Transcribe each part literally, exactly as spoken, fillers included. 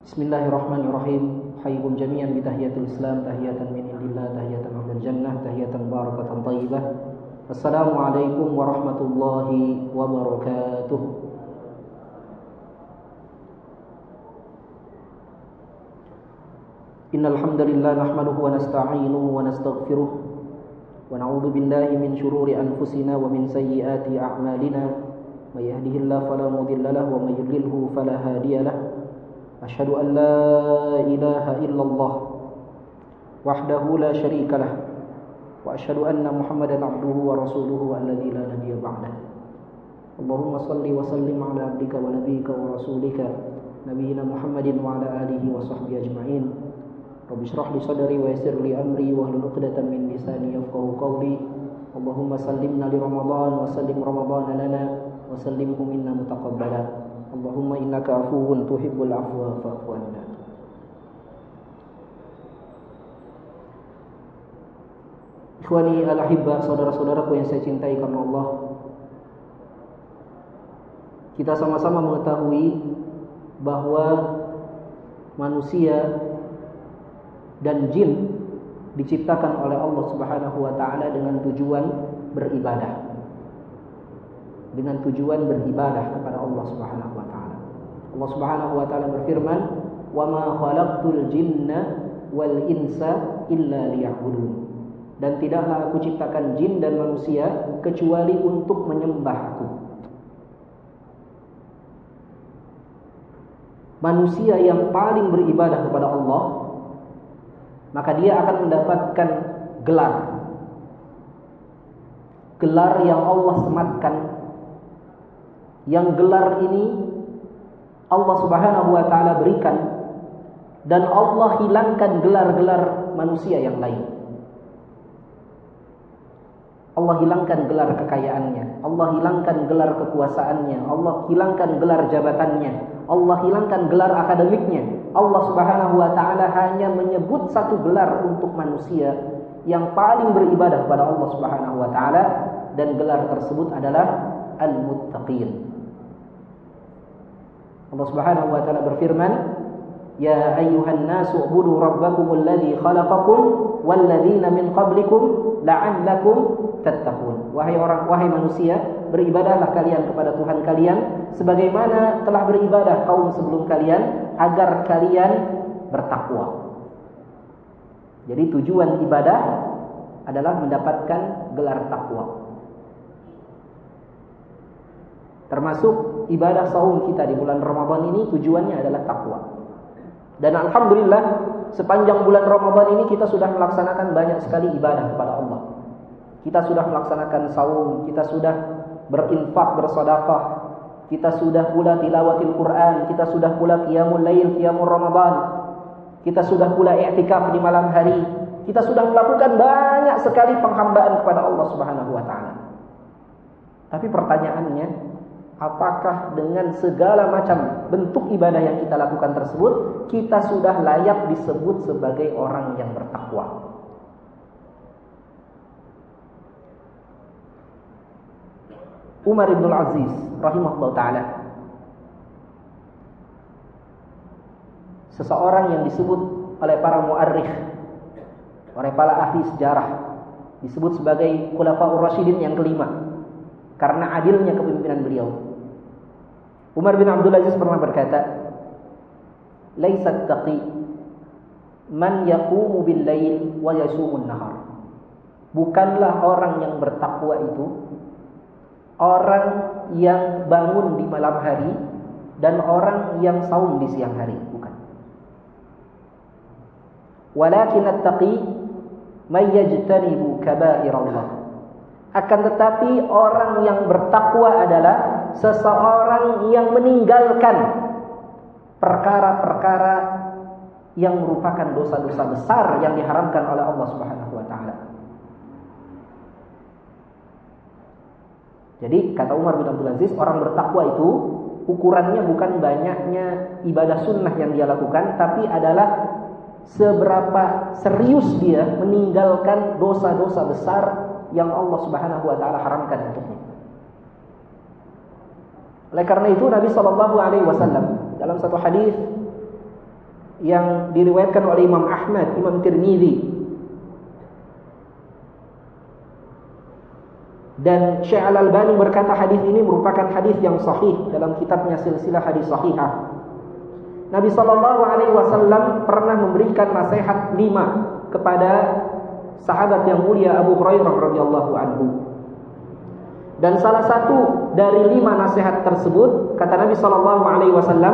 Bismillahirrahmanirrahim. Hayyikum jami'an bi tahiyatul Islam, tahiyatan min indillah, tahiyatan minal jannah, tahiyatan barakatan thayyibah. Assalamualaikum warahmatullahi wabarakatuh. Innal hamdalillah nahmaduhu wa nasta'inuhu wa nastaghfiruh wa na'udzu billahi min shururi anfusina wa min sayyiati a'malina. May yahdihillahu fala mudilla lahu wa may yudlilhu fala hadiya lahu. Asyhadu an la ilaha illallah wahdahu la syarika lah wa asyhadu anna Muhammadan abduhu wa rasuluhu alladzi la nabiyya ba'dah. Allahumma shalli wa sallim ala abdika wa nabiyyika wa rasulika nabiyyina Muhammadin wa ala alihi wa sahbihi ajma'in. Rabbi shrah li sadri wa yassir li amri wa hlul 'uqdatam min lisani yafqahu qawli. Allahumma sallimna li Ramadan wa sallim Ramadan lana wa sallimhu minna mutaqabbala. Allahumma innaka afuwun tuhibbul afwa fa'fu anna. Ikhwani al-ahibba, saudara-saudaraku yang saya cintai karena Allah, kita sama-sama mengetahui bahwa manusia dan jin diciptakan oleh Allah Subhanahu wa taala dengan tujuan beribadah. Dengan tujuan beribadah kepada Allah Subhanahu wa taala. Allah Subhanahu wa taala berfirman, "Wa ma khalaqtul jinna wal insa illa liya'budun." Dan tidaklah aku ciptakan jin dan manusia kecuali untuk menyembah aku. Manusia yang paling beribadah kepada Allah, maka dia akan mendapatkan gelar. Gelar yang Allah sematkan. Yang gelar ini Allah Subhanahu wa taala berikan, dan Allah hilangkan gelar-gelar manusia yang lain. Allah hilangkan gelar kekayaannya, Allah hilangkan gelar kekuasaannya, Allah hilangkan gelar jabatannya, Allah hilangkan gelar akademiknya. Allah Subhanahu wa taala hanya menyebut satu gelar untuk manusia yang paling beribadah kepada Allah Subhanahu wa taala, dan gelar tersebut adalah Al-Muttaqin. Allah Subhanahu wa taala berfirman, "Ya ayyuhan nasu ubudu rabbakumul ladzi khalaqakum wal ladzina min qablikum la'allakum tattaqun." Wahai orang, wahai manusia, beribadahlah kalian kepada Tuhan kalian sebagaimana telah beribadah kaum sebelum kalian agar kalian bertakwa. Jadi tujuan ibadah adalah mendapatkan gelar takwa. Termasuk ibadah saum kita di bulan Ramadan ini tujuannya adalah takwa. Dan alhamdulillah sepanjang bulan Ramadan ini kita sudah melaksanakan banyak sekali ibadah kepada Allah. Kita sudah melaksanakan saum, kita sudah berinfak, bersedekah, kita sudah pula tilawatil Quran, kita sudah pula qiyamul lail, qiyamul Ramadan, kita sudah pula i'tikaf di malam hari. Kita sudah melakukan banyak sekali penghambaan kepada Allah Subhanahu wa taala. Tapi pertanyaannya, apakah dengan segala macam bentuk ibadah yang kita lakukan tersebut kita sudah layak disebut sebagai orang yang bertakwa? Umar bin Aziz rahimahullah ta'ala, seseorang yang disebut oleh para mu'arrikh, oleh para ahli sejarah, disebut sebagai Khulafaur Rasyidin yang kelima karena adilnya kepemimpinan beliau. Umar bin Abdul Aziz pernah berkata, "Laisat taqi man yaqumu bil lail wa yasumun nahar." Bukanlah orang yang bertakwa itu orang yang bangun di malam hari dan orang yang saum di siang hari, bukan. Walakin at-taqi may yajtanibu kaba'irallah. Akan tetapi orang yang bertakwa adalah seseorang yang meninggalkan perkara-perkara yang merupakan dosa-dosa besar yang diharamkan oleh Allah Subhanahu wa taala. Jadi kata Umar bin Abdul Aziz, orang bertakwa itu ukurannya bukan banyaknya ibadah sunnah yang dia lakukan, tapi adalah seberapa serius dia meninggalkan dosa-dosa besar yang Allah Subhanahu wa taala haramkan untuknya. Oleh karena itu Nabi sallallahu alaihi wasallam dalam satu hadis yang diriwayatkan oleh Imam Ahmad, Imam Tirmidzi, dan Syekh Al-Albani berkata hadis ini merupakan hadis yang sahih dalam kitabnya Silsilah Hadis Shahihah. Nabi sallallahu alaihi wasallam pernah memberikan nasihat lima kepada sahabat yang mulia Abu Hurairah radhiyallahu anhu. Dan salah satu dari lima nasihat tersebut, kata Nabi sallallahu alaihi wasallam,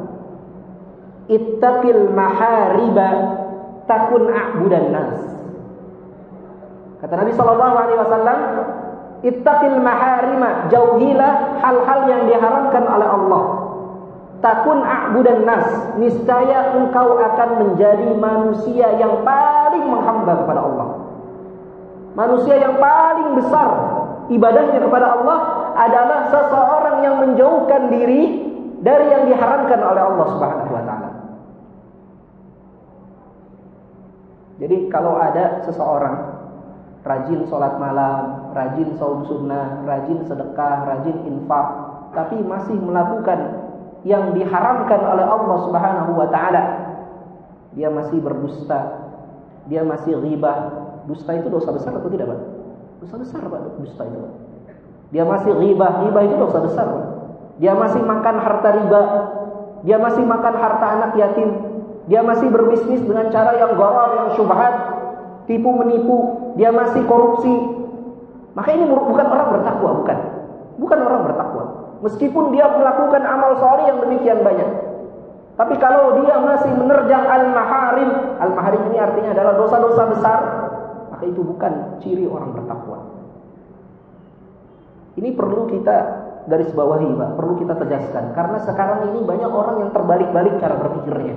ittaqil mahariba takun a'budan nas. Kata Nabi sallallahu alaihi wasallam, ittaqil maharima, jauhilah hal-hal yang diharamkan oleh Allah. Takun a'budan nas, niscaya engkau akan menjadi manusia yang paling menghamba kepada Allah. Manusia yang paling besar ibadahnya kepada Allah adalah seseorang yang menjauhkan diri dari yang diharamkan oleh Allah Subhanahu wa taala. Jadi kalau ada seseorang rajin sholat malam, rajin saum sunnah, rajin sedekah, rajin infak, tapi masih melakukan yang diharamkan oleh Allah Subhanahu wa taala, dia masih berdusta, dia masih ghibah. Dusta itu dosa besar atau tidak, Pak? Dosa besar, Pak, dusta itu. Dia masih ghibah, ghibah itu dosa besar, Pak. Dia masih makan harta riba, dia masih makan harta anak yatim, dia masih berbisnis dengan cara yang gharar, yang syubhat, tipu menipu, dia masih korupsi. Maka ini bukan orang bertakwa, bukan. Bukan orang bertakwa. Meskipun dia melakukan amal shalih yang demikian banyak, tapi kalau dia masih menerjang al-maharim, al-maharim ini artinya adalah dosa-dosa besar, maka itu bukan ciri orang bertakwa. Ini perlu kita garis bawahi, Pak, perlu kita tegaskan, karena sekarang ini banyak orang yang terbalik-balik cara berpikirnya.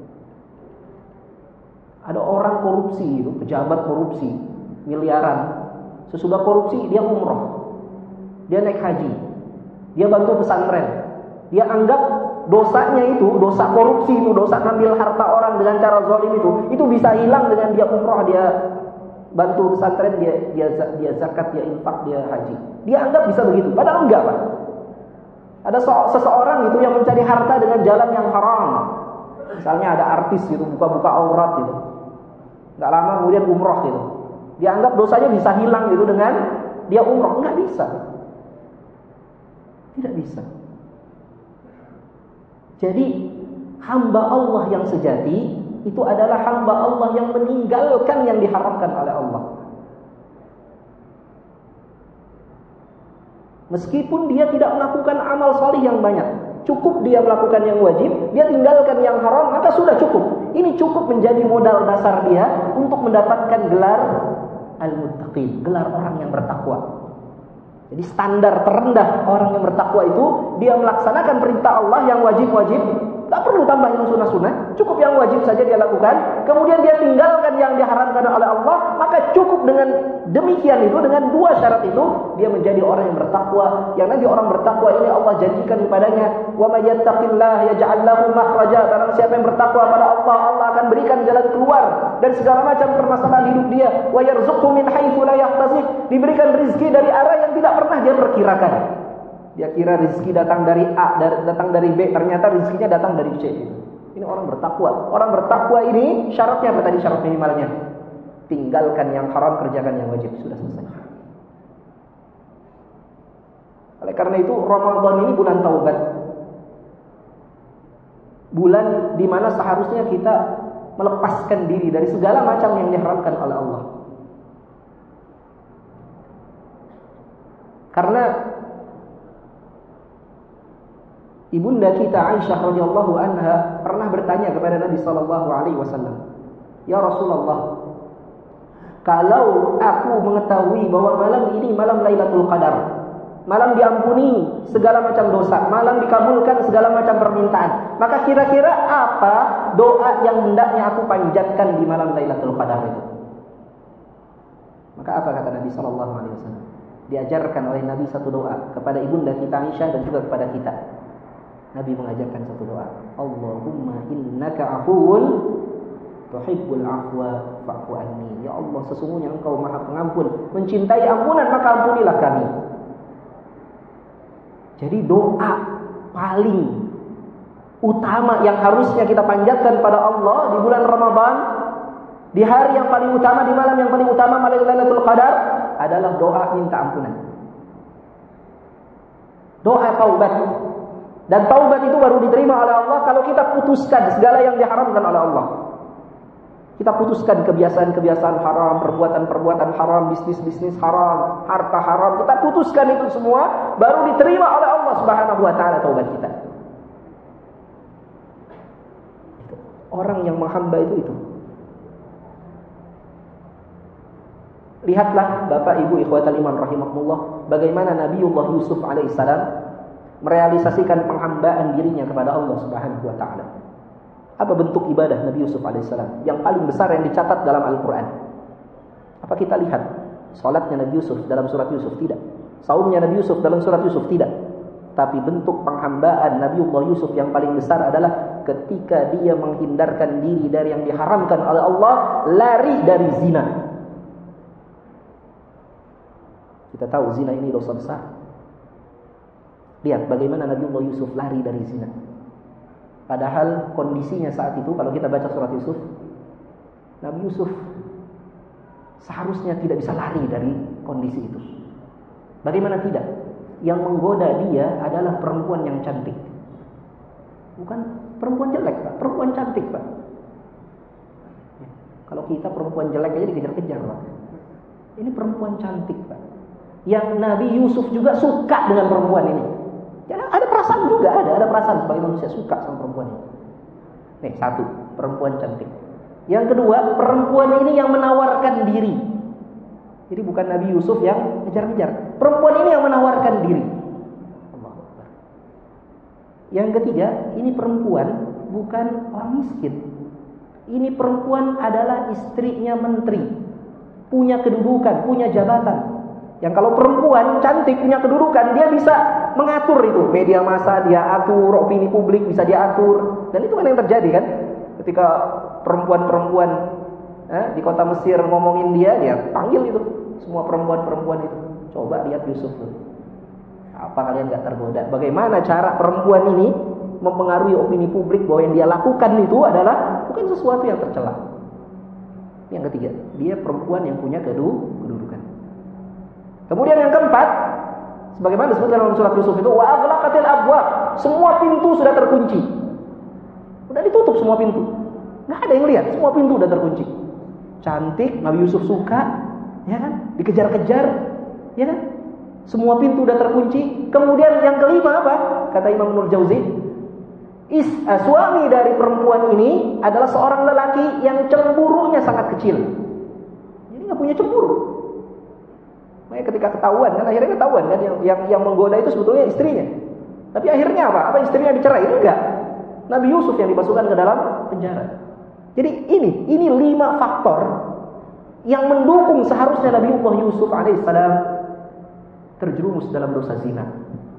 Ada orang korupsi, itu pejabat korupsi miliaran, sesudah korupsi dia umroh, dia naik haji, dia bantu pesantren, dia anggap dosanya itu, dosa korupsi itu, dosa ngambil harta orang dengan cara zalim itu, itu bisa hilang dengan dia umroh, dia bantu pesantren, dia dia dia zakat, dia infak, dia haji. Dia anggap bisa begitu, padahal enggak, Pak. Ada seseorang itu yang mencari harta dengan jalan yang haram. Misalnya ada artis gitu, buka-buka aurat gitu, nggak lama kemudian umroh gitu. Dia anggap dosanya bisa hilang gitu dengan dia umroh. Nggak bisa. Tidak bisa. Jadi hamba Allah yang sejati itu adalah hamba Allah yang meninggalkan yang diharamkan oleh Allah. Meskipun dia tidak melakukan amal salih yang banyak, cukup dia melakukan yang wajib, dia tinggalkan yang haram, maka sudah cukup. Ini cukup menjadi modal dasar dia untuk mendapatkan gelar al-muttaqin, gelar orang yang bertakwa. Jadi standar terendah orang yang bertakwa itu dia melaksanakan perintah Allah yang wajib-wajib, tak perlu tambah yang sunnah-sunnah, cukup yang wajib saja dia lakukan. Kemudian dia tinggalkan yang diharamkan oleh Allah, maka cukup dengan demikian itu, dengan dua syarat itu, dia menjadi orang yang bertakwa. Yang nanti orang bertakwa ini Allah janjikan kepadanya, wa may yattaqillaha yaj'al lahu makhraja. Barang siapa yang bertakwa pada Allah, Allah akan berikan jalan keluar dari segala macam permasalahan hidup dia. Wa yarzuqhu min haitsu la yahtasib. Diberikan rezeki dari arah yang tidak pernah dia perkirakan. Dia kira rezeki datang dari A, datang dari B, ternyata rezekinya datang dari C. Ini orang bertakwa. Orang bertakwa ini syaratnya apa tadi, syarat minimalnya? Tinggalkan yang haram, kerjakan yang wajib. Sudah selesai. Oleh karena itu Ramadan ini bulan taubat. Bulan di mana seharusnya kita melepaskan diri dari segala macam yang diharamkan oleh Allah. Karena ibunda kita Aisyah radhiyallahu anha pernah bertanya kepada Nabi sallallahu alaihi wasallam, "Ya Rasulullah, kalau aku mengetahui bahwa malam ini malam Lailatul Qadar, malam diampuni segala macam dosa, malam dikabulkan segala macam permintaan, maka kira-kira apa doa yang hendaknya aku panjatkan di malam Lailatul Qadar itu?" Maka apa kata Nabi sallallahu alaihi wasallam? Diajarkan oleh Nabi satu doa kepada ibunda kita Aisyah dan juga kepada kita. Nabi mengajarkan satu doa, Allahumma innaka afuwun tuhibbul afwa fa'fu anni. Ya Allah, sesungguhnya Engkau Maha Pengampun, mencintai ampunan, maka ampunilah kami. Jadi doa paling utama yang harusnya kita panjatkan pada Allah di bulan Ramadan, di hari yang paling utama, di malam yang paling utama, malam Lailatul Qadar, adalah doa minta ampunan. Doa taubat. Dan taubat itu baru diterima oleh Allah kalau kita putuskan segala yang diharamkan oleh Allah. Kita putuskan kebiasaan-kebiasaan haram, perbuatan-perbuatan haram, bisnis-bisnis haram, harta haram. Kita putuskan itu semua, baru diterima oleh Allah Subhanahu wa taala taubat kita. Orang yang menghamba itu itu. Lihatlah Bapak Ibu ikhwatal iman rahimakumullah, bagaimana Nabiullah Yusuf alaihissalam merealisasikan penghambaan dirinya kepada Allah Subhanahu wa taala. Apa bentuk ibadah Nabi Yusuf alaihissalam yang paling besar yang dicatat dalam Al-Quran? Apa kita lihat salatnya Nabi Yusuf dalam surat Yusuf? Tidak. Saumnya Nabi Yusuf dalam surat Yusuf? Tidak. Tapi bentuk penghambaan Nabiullah Yusuf yang paling besar adalah ketika dia menghindarkan diri dari yang diharamkan oleh Allah, lari dari zina. Kita tahu zina ini dosa besar. Lihat bagaimana Nabiullah Yusuf lari dari zina. Padahal kondisinya saat itu, kalau kita baca surat Yusuf, Nabi Yusuf seharusnya tidak bisa lari dari kondisi itu. Bagaimana tidak? Yang menggoda dia adalah perempuan yang cantik. Bukan perempuan jelek, Pak. Perempuan cantik, Pak. Ya. Kalau kita perempuan jelek aja dikejar-kejar, Pak. Ini perempuan cantik, Pak. Yang Nabi Yusuf juga suka dengan perempuan ini. Ya, ada perasaan juga, ada ada perasaan sebagai manusia suka sama perempuan ini. Nih, satu, perempuan cantik. Yang kedua, perempuan ini yang menawarkan diri. Jadi bukan Nabi Yusuf yang ngejar-ngejar. Perempuan ini yang menawarkan diri. Allahu Akbar. Yang ketiga, ini perempuan bukan orang miskin. Ini perempuan adalah istrinya menteri. Punya kedudukan, punya jabatan. Yang kalau perempuan cantik punya kedudukan, dia bisa mengatur itu. Media massa dia atur, opini publik bisa dia atur. Dan itu kan yang terjadi kan. Ketika perempuan-perempuan eh, di kota Mesir ngomongin dia, dia panggil itu semua perempuan-perempuan itu. Coba lihat Yusuf tuh. Apa kalian gak tergoda? Bagaimana cara perempuan ini mempengaruhi opini publik bahwa yang dia lakukan itu adalah bukan sesuatu yang tercela. Yang ketiga, dia perempuan yang punya kedudukan. Kemudian yang keempat, sebagaimana disebutkan dalam surat Yusuf itu, wa aghlaqatil abwab, semua pintu sudah terkunci. Sudah ditutup semua pintu. Enggak ada yang lihat, semua pintu sudah terkunci. Cantik, Nabi Yusuf suka, ya kan? Dikejar-kejar, ya kan? Semua pintu sudah terkunci. Kemudian yang kelima apa? Kata Imam Ibnul Jauzi, is uh, suami dari perempuan ini adalah seorang lelaki yang cemburunya sangat kecil. Jadi enggak punya cemburu. Makanya ketika ketahuan kan akhirnya ketahuan kan yang, yang yang menggoda itu sebetulnya istrinya. Tapi akhirnya apa? Apa istrinya dicerai? Enggak. Nabi Yusuf yang dimasukkan ke dalam penjara. Jadi ini ini lima faktor yang mendukung seharusnya Nabiullah Yusuf alaihissalam terjerumus dalam dosa zina.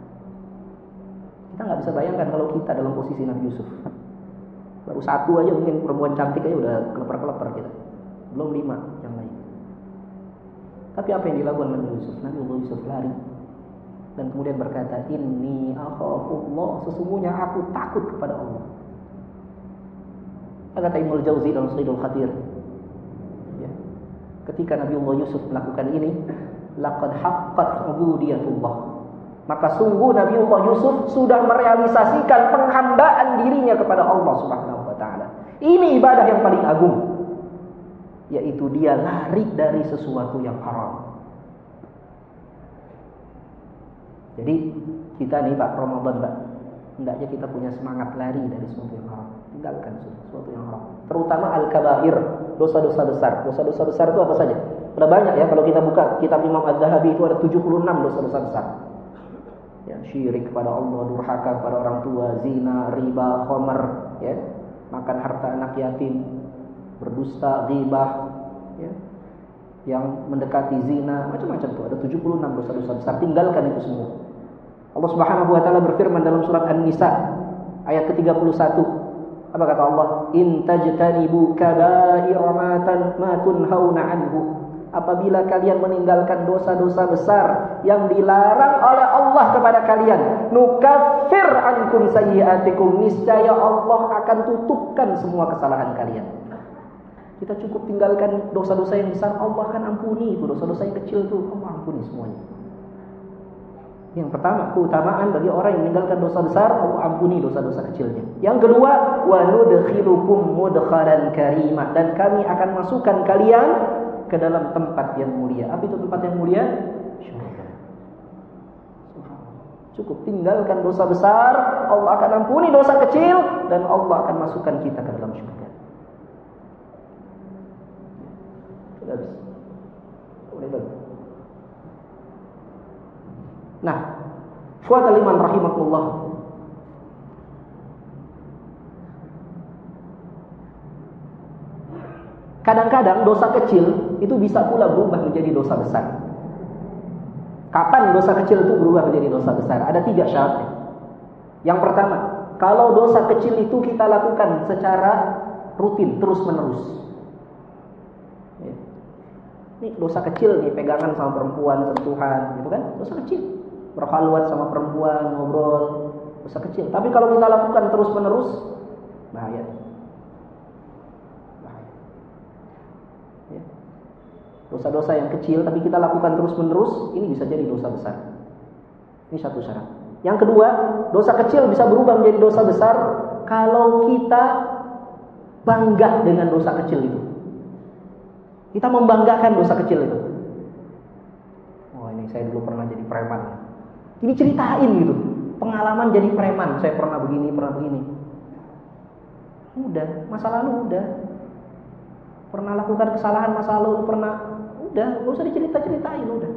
Kita nggak bisa bayangkan kalau kita dalam posisi Nabi Yusuf. Baru satu aja mungkin perempuan cantik aja udah kelepar-kelepar kita. Belum lima yang lain. Tapi apa yang dilakukan Nabi Yusuf? Nabi Yusuf lari dan kemudian berkata, "Inni akhafullah, sesungguhnya aku takut kepada Allah." Kata Ibnul Jauzi dalam Sayyidul Khatir, ya, ketika Nabi Yusuf melakukan ini, laqad haqqat ubudiyatullah, maka sungguh Nabi Yusuf sudah merealisasikan penghambaan dirinya kepada Allah Subhanahu wa taala. Ini ibadah yang paling agung, yaitu dia lari dari sesuatu yang haram. Jadi kita nih Pak Ramadan Pak, hendaknya kita punya semangat lari dari sesuatu yang haram. Tinggalkan sesuatu yang haram, terutama al-kabair, dosa-dosa besar. Dosa-dosa besar itu apa saja? Sudah banyak ya, kalau kita buka kitab Imam Az-Zahabi itu ada tujuh puluh enam dosa-dosa besar. Ya, syirik kepada Allah, durhaka kepada orang tua, zina, riba, khamar, ya, makan harta anak yatim, berdusta, ghibah, ya, yang mendekati zina, macam-macam tuh. Ada tujuh puluh enam dosa-dosa besar. Tinggalkan itu semua. Allah Subhanahu wa taala berfirman dalam surat An-Nisa ayat ke tiga puluh satu. Apa kata Allah? In tajtanibu kaba'ira ma tunhauna anhu apabila kalian meninggalkan dosa-dosa besar yang dilarang oleh Allah kepada kalian, nukaffir ankum sayyi'atikum, niscaya Allah akan tutupkan semua kesalahan kalian. Kita cukup tinggalkan dosa-dosa yang besar, Allah akan ampuni itu. Dosa-dosa yang kecil itu Allah ampuni semuanya. Yang pertama, keutamaan bagi orang yang meninggalkan dosa besar, Allah ampuni dosa-dosa kecilnya. Yang kedua, wa nudkhilukum mudkhalan karima, dan kami akan masukkan kalian ke dalam tempat yang mulia. Apa itu tempat yang mulia? Syurga. Cukup tinggalkan dosa besar, Allah akan ampuni dosa kecil, dan Allah akan masukkan kita ke dalam syurga. Sudah habis. Boleh bagi. Nah, ikhwatal iman rahimakumullah, kadang-kadang dosa kecil itu bisa pula berubah menjadi dosa besar. Kapan dosa kecil itu berubah menjadi dosa besar? Ada tiga syaratnya. Yang pertama, kalau dosa kecil itu kita lakukan secara rutin, terus-menerus. Ini dosa kecil nih, pegangan sama perempuan, sentuhan, gitu kan? Dosa kecil. Berkhalwat sama perempuan, ngobrol, dosa kecil. Tapi kalau kita lakukan terus-menerus, bahaya. Bahaya. Ya. Dosa-dosa yang kecil tapi kita lakukan terus-menerus, ini bisa jadi dosa besar. Ini satu syarat. Yang kedua, dosa kecil bisa berubah menjadi dosa besar kalau kita bangga dengan dosa kecil itu. Kita membanggakan dosa kecil itu. Oh, ini saya dulu pernah jadi preman. Ini ceritain gitu, pengalaman jadi preman, saya pernah begini, pernah begini. Udah, masa lalu udah. Pernah lakukan kesalahan masa lalu, pernah, udah, gak usah dicerita-ceritain, udah.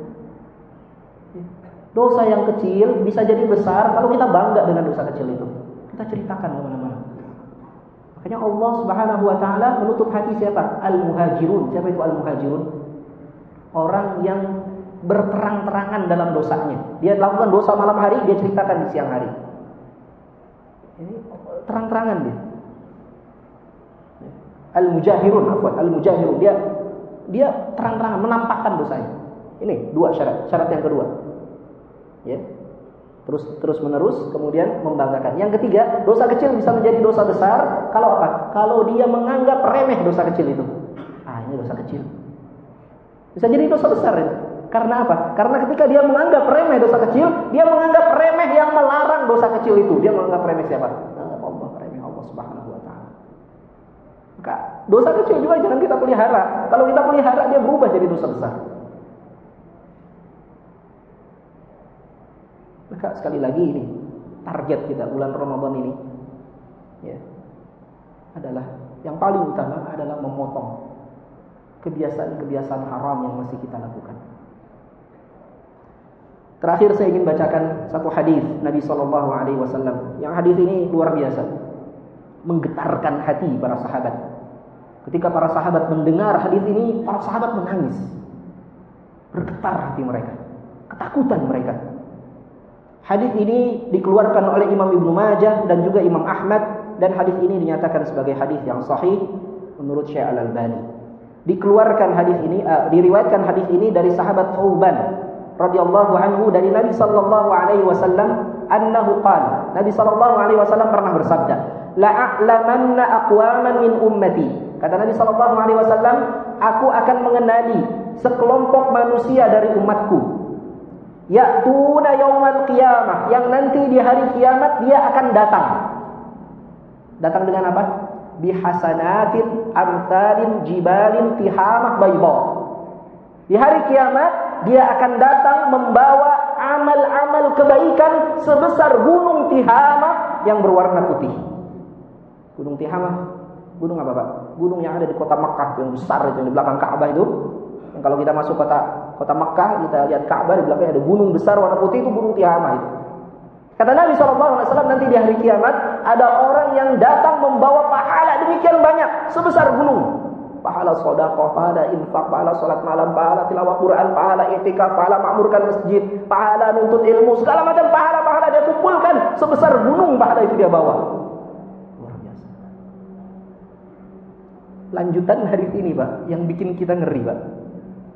Dosa yang kecil bisa jadi besar kalau kita bangga dengan dosa kecil itu. Kita ceritakan kemana-mana. Makanya Allah Subhanahu Wa Taala menutup hati siapa? Al-Muhajirun. Siapa itu Al-Muhajirun? Orang yang berterang-terangan dalam dosanya. Dia lakukan dosa malam hari, dia ceritakan di siang hari. Ini terang-terangan dia. Al-Mujahirun, afwan, Al-Mujahirun, dia dia terang-terangan menampakkan dosanya. Ini dua syarat. Syarat yang kedua. Ya. Terus terus menerus kemudian membanggakan. Yang ketiga, dosa kecil bisa menjadi dosa besar kalau apa? Kalau dia menganggap remeh dosa kecil itu. Ah, ini dosa kecil. Bisa jadi dosa besar ini. Karena apa? Karena ketika dia menganggap remeh dosa kecil, dia menganggap remeh yang melarang dosa kecil itu. Dia menganggap remeh siapa? Allah, remeh Allah Subhanahu Wa Taala. Maka dosa kecil juga jangan kita pelihara. Kalau kita pelihara, dia berubah jadi dosa besar. Maka sekali lagi ini target kita bulan Ramadan ini, ya, adalah yang paling utama adalah memotong kebiasaan-kebiasaan haram yang masih kita lakukan. Terakhir saya ingin bacakan satu hadis Nabi Shallallahu Alaihi Wasallam. Yang hadis ini luar biasa, menggetarkan hati para sahabat. Ketika para sahabat mendengar hadis ini, para sahabat menangis, bergetar hati mereka, ketakutan mereka. Hadis ini dikeluarkan oleh Imam Ibnu Majah dan juga Imam Ahmad, dan hadis ini dinyatakan sebagai hadis yang sahih menurut Syekh Al-Albani. Dikeluarkan hadis ini, uh, diriwayatkan hadis ini dari sahabat Thauban radhiyallahu anhu dari Nabi sallallahu alaihi wasallam annahu qala, Nabi sallallahu alaihi wasallam pernah bersabda, la'alamanna aqwaman min ummati. Kata Nabi sallallahu alaihi wasallam, aku akan mengenali sekelompok manusia dari umatku, ya'tuna yaumal qiyamah, yang nanti di hari kiamat dia akan datang. Datang dengan apa? Bihasanatin amsalin jibalin tihamah bayda. Di hari kiamat dia akan datang membawa amal-amal kebaikan sebesar gunung Tihamah yang berwarna putih. Gunung Tihamah, gunung apa Pak? Gunung yang ada di kota Makkah, yang besar itu, yang di belakang Ka'bah itu. Yang kalau kita masuk kota kota Makkah, kita lihat Ka'bah, di belakangnya ada gunung besar warna putih, itu gunung Tihamah itu. Kata Nabi shallallahu alaihi wasallam, nanti di hari kiamat ada orang yang datang membawa pahala demikian banyak sebesar gunung. Pahala sedekah, pahala infak, pahala salat malam, pahala tilawah Quran, pahala i'tikaf, pahala makmurkan masjid, pahala nuntut ilmu, segala macam pahala-pahala dia kumpulkan sebesar gunung pahala itu dia bawa. Luar biasa. Lanjutan hadis ini, Pak, yang bikin kita ngeri, Pak.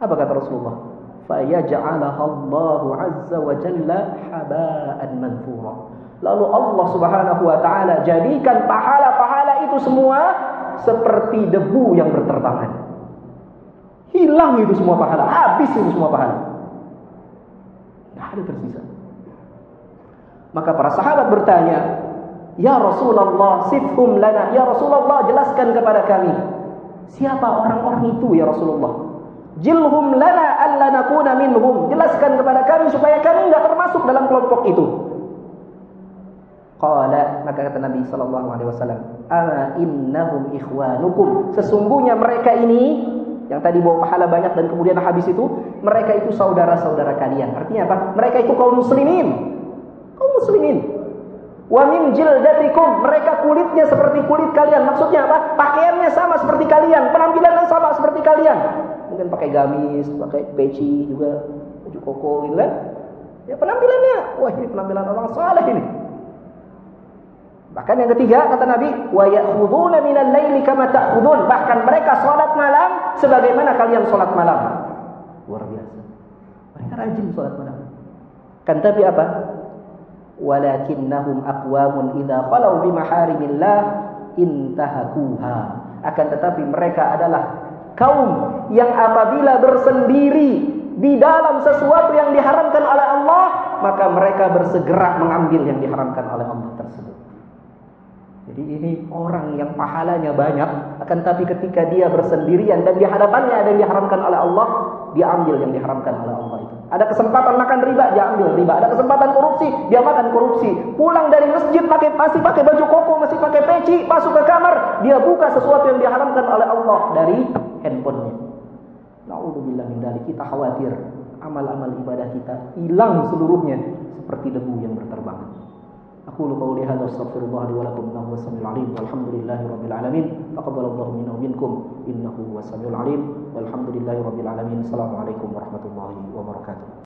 Apa kata Rasulullah? Fayaj'alaha Allahu 'azza wa jalla haba'an manthura. Lalu Allah Subhanahu wa taala jadikan pahala-pahala itu semua seperti debu yang berterbangan. Hilang itu semua pahala, habis itu semua pahala. Tidak ada tersisa. Maka para sahabat bertanya, "Ya Rasulullah, sifhum lana." Ya Rasulullah, jelaskan kepada kami, siapa orang-orang itu ya Rasulullah? Jilhum lana alla nakuna minhum. Jelaskan kepada kami supaya kami enggak termasuk dalam kelompok itu. Qala, maka kata Nabi sallallahu alaihi wasallam, "Ama innahum ikhwanukum." Sesungguhnya mereka ini yang tadi bawa pahala banyak dan kemudian habis itu, mereka itu saudara-saudara kalian. Artinya apa? Mereka itu kaum muslimin. Kaum muslimin. Wa min jildatikum, mereka kulitnya seperti kulit kalian. Maksudnya apa? Pakaiannya sama seperti kalian, penampilannya sama seperti kalian. Mungkin pakai gamis, pakai peci juga, baju koko gitu kan. Ya penampilannya, wah ini penampilan orang saleh ini. Bahkan yang ketiga kata Nabi, wa ya'khuduna minal laili kama ta'khudun. Bahkan mereka salat malam sebagaimana kalian salat malam. Luar biasa. Mereka rajin salat malam. Kan tapi apa? Walakinnahum aqwamun idza khalau bi maharimillah intahakuha. Akan tetapi mereka adalah kaum yang apabila bersendiri di dalam sesuatu yang diharamkan oleh Allah, maka mereka bersegera mengambil yang diharamkan oleh Allah tersebut. Jadi ini orang yang pahalanya banyak, akan tapi ketika dia bersendirian dan di hadapannya ada yang diharamkan oleh Allah, dia ambil yang diharamkan oleh Allah itu. Ada kesempatan makan riba, dia ambil riba. Ada kesempatan korupsi, dia makan korupsi. Pulang dari masjid pakai masih pakai baju koko, masih pakai peci, masuk ke kamar, dia buka sesuatu yang diharamkan oleh Allah dari handphonenya. Na'udzubillah min dzalik. Kita khawatir amal-amal ibadah kita hilang seluruhnya seperti debu yang berterbangan. Aqulu qawli hadza astaghfirullah li wa lakum innahu huwas samiul alim walhamdulillahi rabbil alamin taqabbalallahu minna wa minkum innahu huwas samiul alim walhamdulillahi rabbil alamin. Assalamualaikum warahmatullahi wabarakatuh.